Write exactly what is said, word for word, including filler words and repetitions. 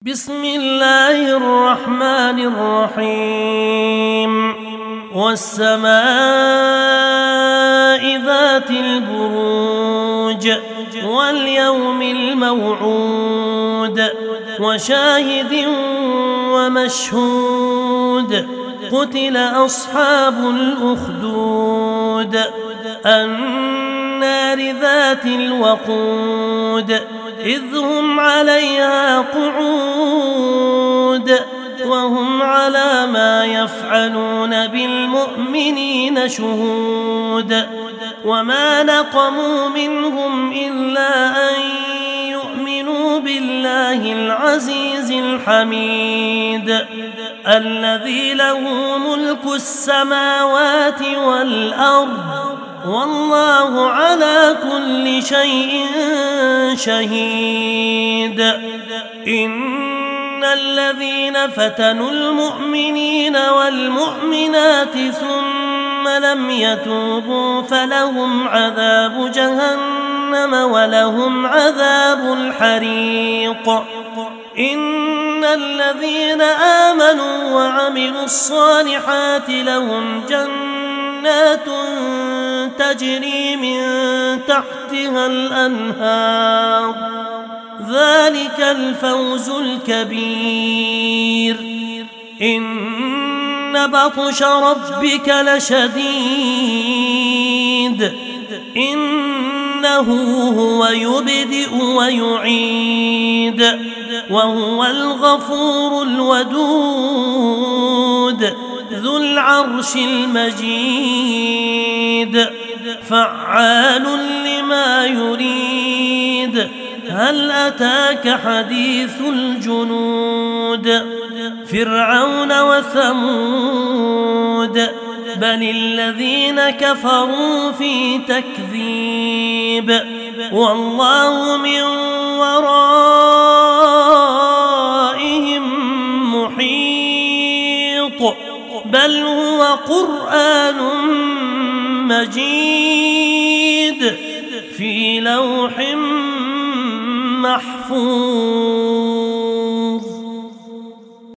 بسم الله الرحمن الرحيم والسماء ذات البروج واليوم الموعود وشاهد ومشهود قتل أصحاب الأخدود النار ذات الوقود إذ هم عليها قعود وهم على ما يفعلون بالمؤمنين شهود وما نقموا منهم إلا أن يؤمنوا بالله العزيز الحميد الذي له ملك السماوات والأرض والله على كل شيء شهيد إن الذين فتنوا المؤمنين والمؤمنات ثم لم يتوبوا فلهم عذاب جهنم ولهم عذاب الحريق إن الذين آمنوا وعملوا الصالحات لهم جنات تجري من تحتها الأنهار ذلك الفوز الكبير إن بطش ربك لشديد إنه هو يبدئ ويعيد وهو الغفور الودود ذو العرش المجيد فعال لما يريد هل أتاك حديث الجنود فرعون وثمود بل الذين كفروا في تكذيب والله من ورائهم محيط بل هو قرآن مجيد في لوح محفوظ.